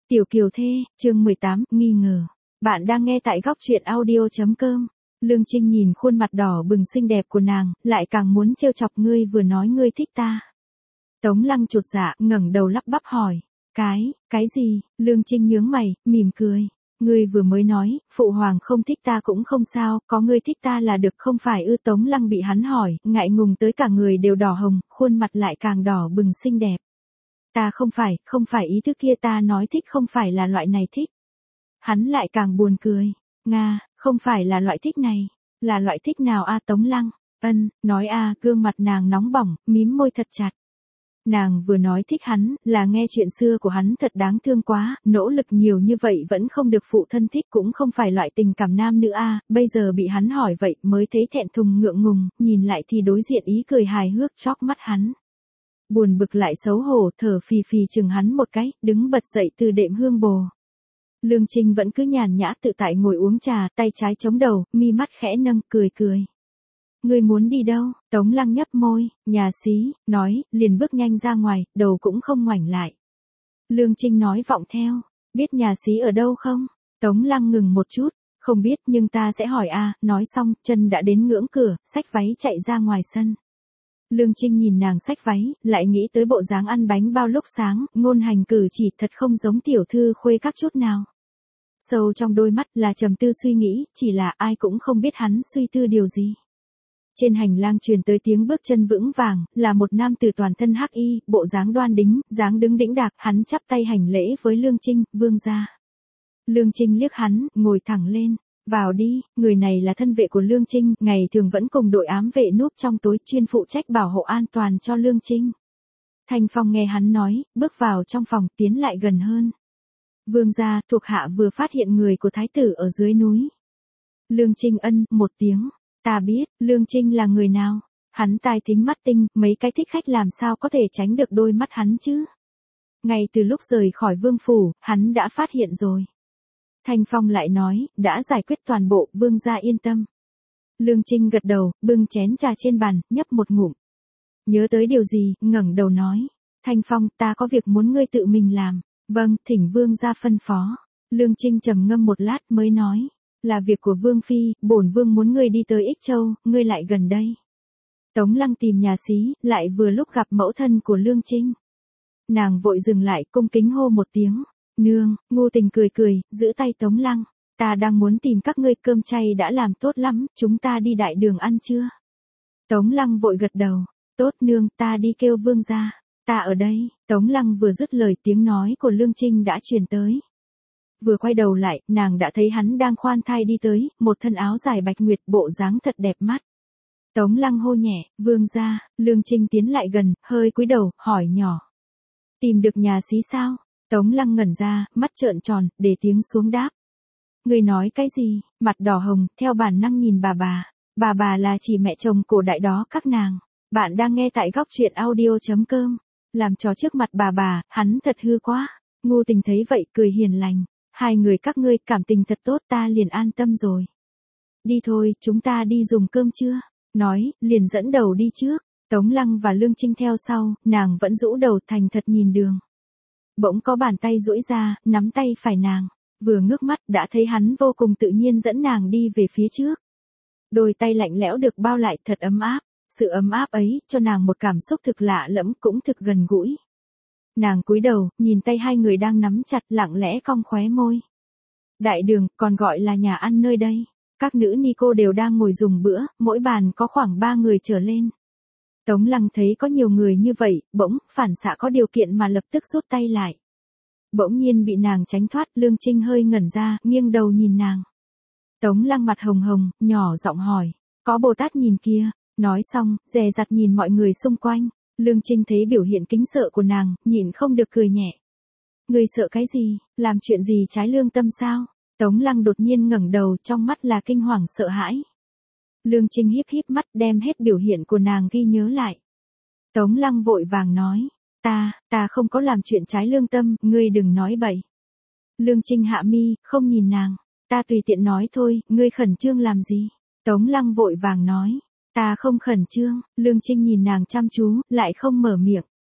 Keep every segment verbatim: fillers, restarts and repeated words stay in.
Tiểu Kiều Thê, chương mười tám, nghi ngờ. Bạn đang nghe tại góc truyện audio chấm com. Lương Trinh nhìn khuôn mặt đỏ bừng xinh đẹp của nàng, lại càng muốn trêu chọc. Ngươi vừa nói ngươi thích ta. Tống Lăng chột dạ, ngẩng đầu lắp bắp hỏi. Cái, cái gì? Lương Trinh nhướng mày, mỉm cười. Ngươi vừa mới nói, phụ hoàng không thích ta cũng không sao, có ngươi thích ta là được không phải ư? Tống Lăng bị hắn hỏi, ngại ngùng tới cả người đều đỏ hồng, khuôn mặt lại càng đỏ bừng xinh đẹp. Ta không phải, không phải ý thức kia, ta nói thích không phải là loại này thích. Hắn lại càng buồn cười. Nga, không phải là loại thích này, là loại thích nào a? Tống Lăng, ân, nói a, gương mặt nàng nóng bỏng, mím môi thật chặt. Nàng vừa nói thích hắn, là nghe chuyện xưa của hắn thật đáng thương quá, nỗ lực nhiều như vậy vẫn không được phụ thân thích, cũng không phải loại tình cảm nam nữ a, bây giờ bị hắn hỏi vậy mới thấy thẹn thùng ngượng ngùng, nhìn lại thì đối diện ý cười hài hước chóp mắt hắn. Buồn bực lại xấu hổ, thở phì phì chừng hắn một cái, đứng bật dậy từ đệm hương bồ. Lương Trinh vẫn cứ nhàn nhã tự tại ngồi uống trà, tay trái chống đầu, mi mắt khẽ nâng, cười cười. Ngươi muốn đi đâu? Tống Lăng nhấp môi, nhà xí, nói, liền bước nhanh ra ngoài, đầu cũng không ngoảnh lại. Lương Trinh nói vọng theo, biết nhà xí ở đâu không? Tống Lăng ngừng một chút, không biết nhưng ta sẽ hỏi a. Nói xong, chân đã đến ngưỡng cửa, xách váy chạy ra ngoài sân. Lương Trinh nhìn nàng xách váy, lại nghĩ tới bộ dáng ăn bánh bao lúc sáng, ngôn hành cử chỉ thật không giống tiểu thư khuê các chút nào. Sâu trong đôi mắt là trầm tư suy nghĩ, chỉ là ai cũng không biết hắn suy tư điều gì. Trên hành lang truyền tới tiếng bước chân vững vàng, là một nam tử toàn thân hắc y, bộ dáng đoan đính, dáng đứng đĩnh đạc, hắn chắp tay hành lễ với Lương Trinh, vương gia. Lương Trinh liếc hắn, ngồi thẳng lên. Vào đi, người này là thân vệ của Lương Trinh, ngày thường vẫn cùng đội ám vệ núp trong tối, chuyên phụ trách bảo hộ an toàn cho Lương Trinh. Thanh Phong nghe hắn nói, bước vào trong phòng, tiến lại gần hơn. Vương gia, thuộc hạ vừa phát hiện người của thái tử ở dưới núi. Lương Trinh ân, một tiếng. Ta biết, Lương Trinh là người nào? Hắn tai thính mắt tinh, mấy cái thích khách làm sao có thể tránh được đôi mắt hắn chứ? Ngay từ lúc rời khỏi vương phủ, hắn đã phát hiện rồi. Thanh Phong lại nói, đã giải quyết toàn bộ, vương gia yên tâm. Lương Trinh gật đầu, bưng chén trà trên bàn, nhấp một ngụm. Nhớ tới điều gì, ngẩng đầu nói. Thanh Phong, ta có việc muốn ngươi tự mình làm. Vâng, thỉnh vương gia phân phó. Lương Trinh trầm ngâm một lát mới nói. Là việc của vương phi, bổn vương muốn ngươi đi tới Ích Châu, ngươi lại gần đây. Tống Lăng tìm nhà xí, lại vừa lúc gặp mẫu thân của Lương Trinh. Nàng vội dừng lại, cung kính hô một tiếng. Nương, Ngô Tình cười cười, giữ tay Tống Lăng. Ta đang muốn tìm các ngươi, cơm chay đã làm tốt lắm, chúng ta đi đại đường ăn chưa? Tống Lăng vội gật đầu. Tốt nương, ta đi kêu vương gia. Ta ở đây. Tống Lăng vừa dứt lời, tiếng nói của Lương Trinh đã truyền tới. Vừa quay đầu lại, nàng đã thấy hắn đang khoan thai đi tới, một thân áo dài bạch nguyệt, bộ dáng thật đẹp mắt. Tống Lăng hô nhẹ, vương gia. Lương Trinh tiến lại gần, hơi cúi đầu, hỏi nhỏ. Tìm được nhà xí sao? Tống Lăng ngẩn ra, mắt trợn tròn, để tiếng xuống đáp. Người nói cái gì? Mặt đỏ hồng, theo bản năng nhìn bà bà. Bà bà là chỉ mẹ chồng cổ đại đó các nàng. Bạn đang nghe tại góc truyện audio chấm com. Làm trò trước mặt bà bà, hắn thật hư quá. Ngô Tình thấy vậy, cười hiền lành. Hai người các ngươi cảm tình thật tốt, ta liền an tâm rồi. Đi thôi, chúng ta đi dùng cơm trưa. Nói, liền dẫn đầu đi trước. Tống Lăng và Lương Trinh theo sau, nàng vẫn rũ đầu thành thật nhìn đường. Bỗng có bàn tay duỗi ra, nắm tay phải nàng. Vừa ngước mắt đã thấy hắn vô cùng tự nhiên dẫn nàng đi về phía trước. Đôi tay lạnh lẽo được bao lại thật ấm áp. Sự ấm áp ấy cho nàng một cảm xúc thực lạ lẫm, cũng thực gần gũi. Nàng cúi đầu, nhìn tay hai người đang nắm chặt, lặng lẽ cong khóe môi. Đại đường, còn gọi là nhà ăn nơi đây. Các nữ ni cô đều đang ngồi dùng bữa, mỗi bàn có khoảng ba người trở lên. Tống Lăng thấy có nhiều người như vậy, bỗng, phản xạ có điều kiện mà lập tức rút tay lại. Bỗng nhiên bị nàng tránh thoát, Lương Trinh hơi ngẩn ra, nghiêng đầu nhìn nàng. Tống Lăng mặt hồng hồng, nhỏ giọng hỏi, có Bồ Tát nhìn kia. Nói xong, dè dặt nhìn mọi người xung quanh. Lương Trinh thấy biểu hiện kính sợ của nàng, nhịn không được cười nhẹ. Người sợ cái gì, làm chuyện gì trái lương tâm sao? Tống Lăng đột nhiên ngẩng đầu, trong mắt là kinh hoàng sợ hãi. Lương Trinh híp híp mắt, đem hết biểu hiện của nàng ghi nhớ lại. Tống Lăng vội vàng nói, ta, ta không có làm chuyện trái lương tâm, ngươi đừng nói bậy. Lương Trinh hạ mi, không nhìn nàng, ta tùy tiện nói thôi, ngươi khẩn trương làm gì? Tống Lăng vội vàng nói, ta không khẩn trương. Lương Trinh nhìn nàng chăm chú, lại không mở miệng.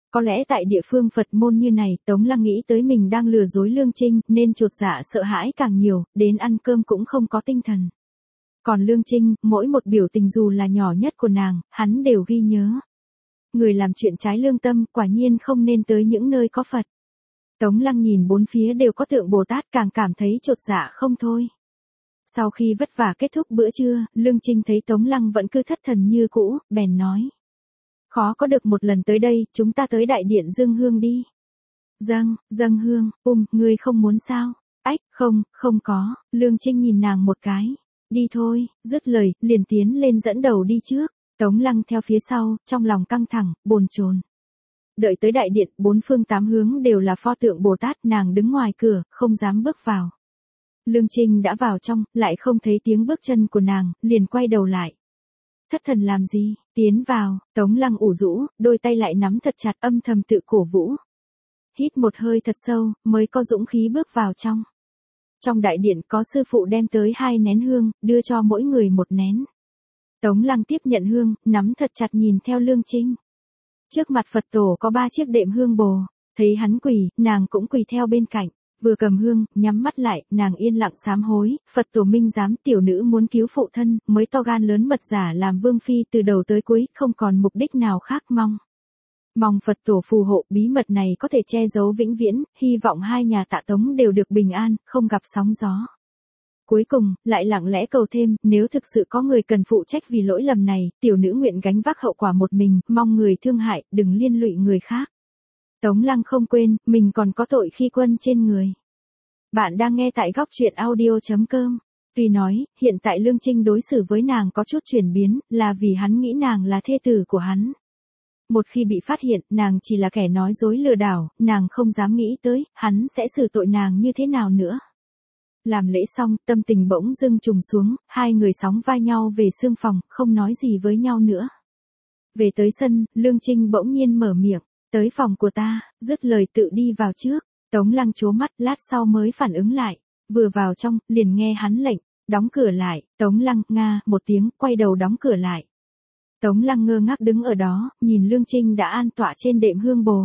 Có lẽ tại địa phương Phật môn như này, Tống Lăng nghĩ tới mình đang lừa dối Lương Trinh, nên chột dạ sợ hãi càng nhiều, đến ăn cơm cũng không có tinh thần. Còn Lương Trinh, mỗi một biểu tình dù là nhỏ nhất của nàng, hắn đều ghi nhớ. Người làm chuyện trái lương tâm, quả nhiên không nên tới những nơi có Phật. Tống Lăng nhìn bốn phía đều có tượng Bồ Tát, càng cảm thấy chột dạ không thôi. Sau khi vất vả kết thúc bữa trưa, Lương Trinh thấy Tống Lăng vẫn cứ thất thần như cũ, bèn nói. Khó có được một lần tới đây, chúng ta tới đại điện dâng hương đi. Dâng, dâng hương, um, ngươi không muốn sao? Ách, không, không có. Lương Trinh nhìn nàng một cái. Đi thôi, dứt lời, liền tiến lên dẫn đầu đi trước. Tống Lăng theo phía sau, trong lòng căng thẳng, bồn chồn. Đợi tới đại điện, bốn phương tám hướng đều là pho tượng Bồ Tát, nàng đứng ngoài cửa, không dám bước vào. Lương Trinh đã vào trong, lại không thấy tiếng bước chân của nàng, liền quay đầu lại. Thất thần làm gì, tiến vào. Tống Lăng ủ rũ, đôi tay lại nắm thật chặt, âm thầm tự cổ vũ. Hít một hơi thật sâu, mới có dũng khí bước vào trong. Trong đại điện có sư phụ đem tới hai nén hương, đưa cho mỗi người một nén. Tống Lăng tiếp nhận hương, nắm thật chặt nhìn theo Lương Trinh. Trước mặt Phật tổ có ba chiếc đệm hương bồ, thấy hắn quỳ, nàng cũng quỳ theo bên cạnh. Vừa cầm hương, nhắm mắt lại, nàng yên lặng sám hối, Phật tổ minh giám tiểu nữ muốn cứu phụ thân, mới to gan lớn mật giả làm vương phi từ đầu tới cuối, không còn mục đích nào khác mong. Mong Phật tổ phù hộ, bí mật này có thể che giấu vĩnh viễn, hy vọng hai nhà Tạ Tống đều được bình an, không gặp sóng gió. Cuối cùng, lại lặng lẽ cầu thêm, nếu thực sự có người cần phụ trách vì lỗi lầm này, tiểu nữ nguyện gánh vác hậu quả một mình, mong người thương hại, đừng liên lụy người khác. Tống Lăng không quên, mình còn có tội khi quân trên người. Bạn đang nghe tại góc truyện audio chấm com. Tuy nói, hiện tại Lương Trinh đối xử với nàng có chút chuyển biến, là vì hắn nghĩ nàng là thê tử của hắn. Một khi bị phát hiện, nàng chỉ là kẻ nói dối lừa đảo, nàng không dám nghĩ tới, hắn sẽ xử tội nàng như thế nào nữa. Làm lễ xong, tâm tình bỗng dưng trùng xuống, hai người sóng vai nhau về sương phòng, không nói gì với nhau nữa. Về tới sân, Lương Trinh bỗng nhiên mở miệng, tới phòng của ta, dứt lời tự đi vào trước. Tống Lăng trố mắt, lát sau mới phản ứng lại, vừa vào trong, liền nghe hắn lệnh, đóng cửa lại. Tống Lăng, nga, một tiếng, quay đầu đóng cửa lại. Tống Lăng ngơ ngác đứng ở đó, nhìn Lương Trinh đã an tọa trên đệm hương bồ.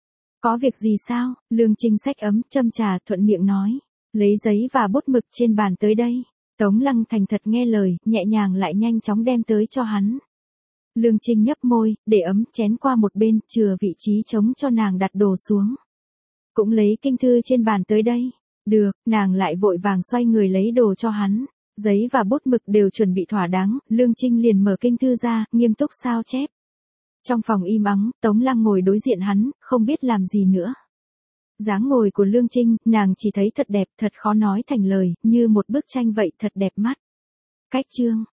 Có việc gì sao? Lương Trinh xách ấm, châm trà, thuận miệng nói, lấy giấy và bút mực trên bàn tới đây. Tống Lăng thành thật nghe lời, nhẹ nhàng lại nhanh chóng đem tới cho hắn. Lương Trinh nhấp môi, để ấm chén qua một bên, chừa vị trí trống cho nàng đặt đồ xuống. Cũng lấy kinh thư trên bàn tới đây. Được, nàng lại vội vàng xoay người lấy đồ cho hắn. Giấy và bút mực đều chuẩn bị thỏa đáng, Lương Trinh liền mở kinh thư ra, nghiêm túc sao chép. Trong phòng im ắng, Tống Lăng ngồi đối diện hắn, không biết làm gì nữa. Dáng ngồi của Lương Trinh, nàng chỉ thấy thật đẹp, thật khó nói thành lời, như một bức tranh vậy, thật đẹp mắt. Cách chương,